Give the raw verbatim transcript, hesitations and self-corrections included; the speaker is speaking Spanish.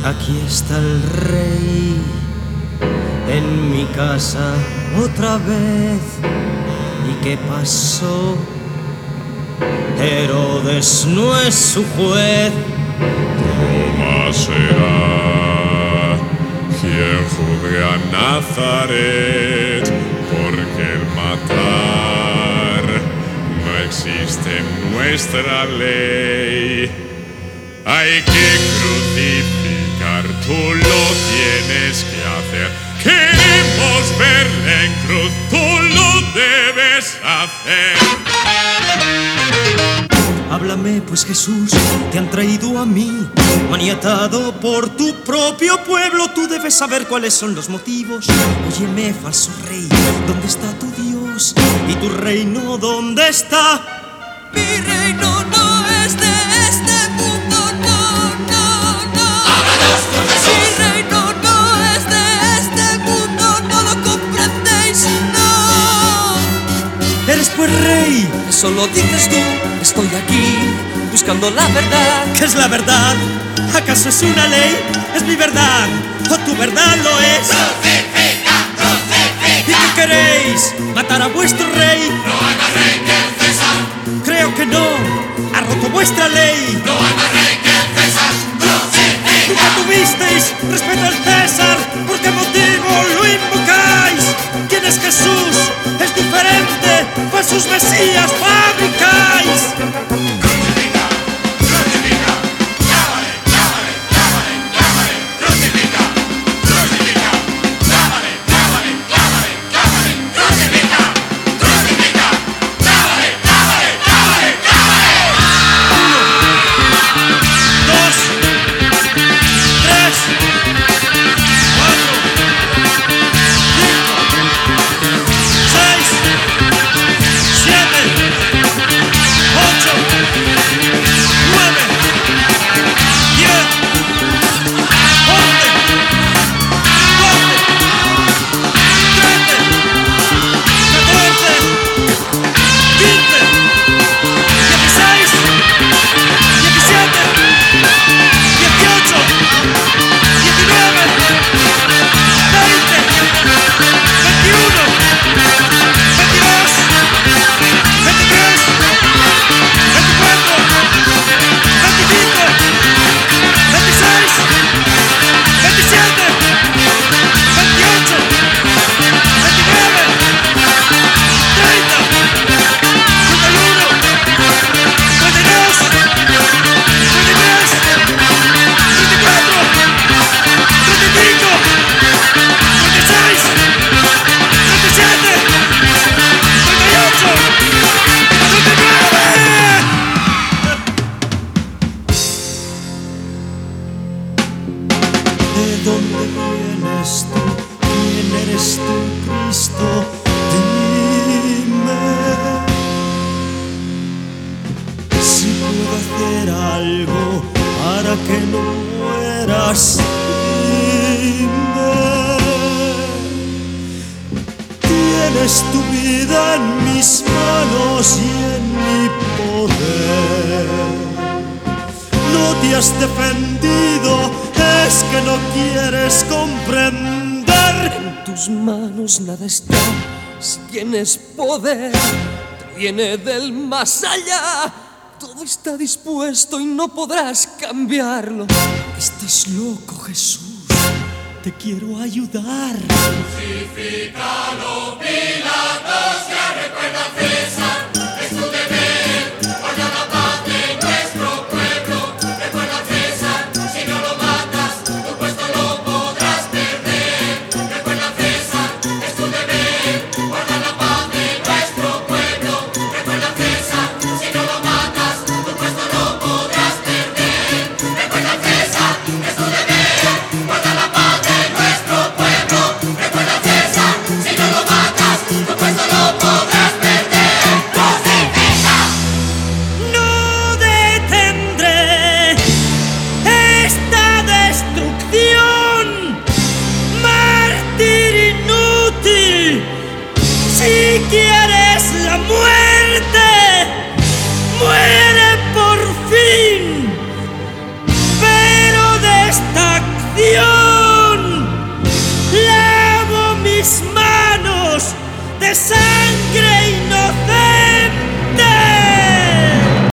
Aquí está el rey en mi casa otra vez. ¿Y qué pasó? Herodes no es su juez. Roma será quien juzgue a Nazaret, porque el matar no existe en nuestra ley. Hay que crucificar, tú lo tienes que hacer. Queremos verle en cruz, tú lo debes hacer. Háblame pues, Jesús, te han traído a mí, maniatado por tu propio pueblo. Tú debes saber cuáles son los motivos. Óyeme, falso rey, ¿dónde está tu Dios? ¿Y tu reino dónde está? Mi reino no es de este mundo, no, no, no. Háblanos con Jesús. Mi reino no es de este mundo, no lo comprendéis, no. Eres pues rey. Eso lo dices tú, estoy aquí buscando la verdad. ¿Qué es la verdad? ¿Acaso es una ley? ¿Es mi verdad? ¿O tu verdad lo es? Crucifica, crucifica. ¿Y qué queréis? ¿Matar a vuestro rey? No hay más rey que el César. Creo que no. Ha roto vuestra ley. No hay más rey que el César. Crucifica. Nunca tuvisteis respeto al César. ¿Por qué motivo lo invocáis? ¿Quién es Jesús? Es diferente. Falsos mesías fabricáis. Crucifica, crucifica. Clávale, clávale, clávale, clávale. Crucifica, crucifica. Clávale, clávale, clávale, clávale. Crucifica, crucifica. Clávale, clávale, clávale, clávale. Dos, tres, cuatro, cinco, seis, siete, ocho, nueve, diez, once, doce, trece, catorce, quince, dieciséis, diecisiete, dieciocho, diecinueve, veinte, veintiuno, veintidós, veintitrés, veinticuatro, veinticinco, veintiséis, veintisiete, veintiocho, veintinueve, treinta, treinta y uno, treinta y dos, treinta y tres, treinta y cuatro, treinta y cinco, treinta y seis, treinta y siete, treinta y ocho, treinta y nueve. ¿De dónde vienes tú? ¿Quién eres tú, Cristo? Dime si puedo hacer algo para que no mueras. Dime. Tienes tu vida en mis manos y en mi poder. No te has defendido, es que no quieres comprender. En tus manos nada está, si tienes poder, te viene del más allá. Todo está dispuesto y no podrás cambiarlo. Estás loco, Jesús. Te quiero ayudar. Crucifícalo, Pilatos, ya recuerda a César, es tu deber, guarda la paz de nuestro pueblo. Recuerda a César, si no lo matas, tu puesto lo podrás perder. Recuerda a César, es tu deber, guarda la paz de nuestro pueblo. Recuerda a César, si no lo matas, tu puesto lo podrás perder. Recuerda a César, es tu deber, guarda la paz de nuestro pueblo. Recuerda a César, si no lo matas, tu puesto lo podrás perder. de sangre.